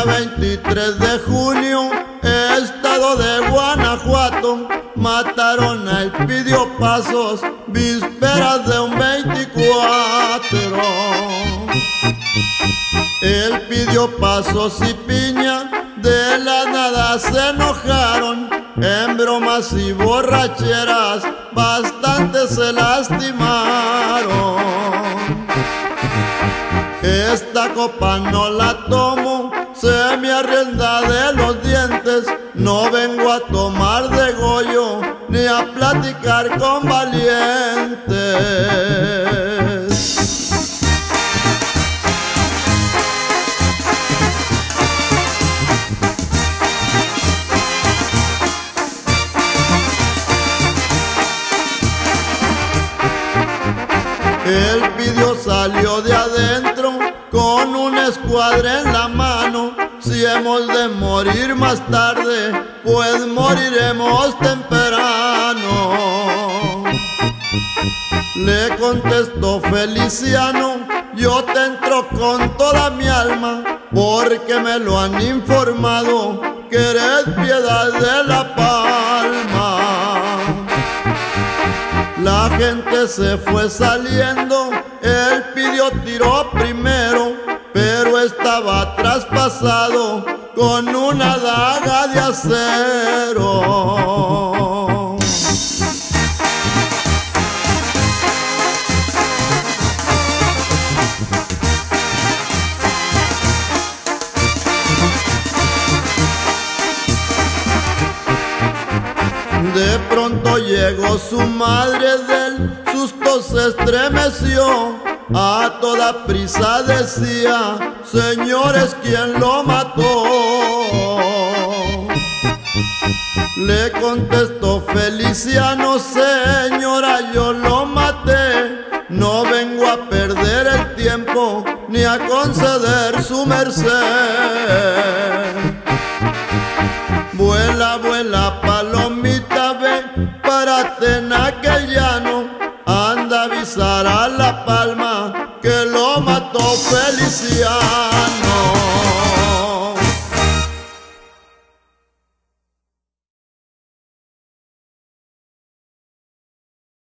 día 23 de junio, estado de Guanajuato, mataron a Elpidio Pasos, vísperas de un 24. Elpidio Pasos y Piña de la nada se enojaron, en bromas y borracheras bastante se lastimaron. Esta copa no la tomo, se me arrienda de los dientes. No vengo a tomar de goyo, ni a platicar con valientes. Elpidio salió de adentro con una escuadra en la mano. Si hemos de morir más tarde, pues moriremos temprano. Le contestó Feliciano: yo te entro con toda mi alma, porque me lo han informado que eres Piedad de la Palma. La gente se fue saliendo, Elpidio tiró primero, pero estaba traspasado con una daga de acero. De pronto llegó su madre, del susto se estremeció. A toda prisa decía: señores, ¿quién lo mató? Le contestó Feliciano: señora, yo lo maté. No vengo a perder el tiempo, ni a conceder su merced. Vuela, vuela, palomita, ve, párate en aquel llano. Anda a avisar a La Palma que lo mató Feliciano.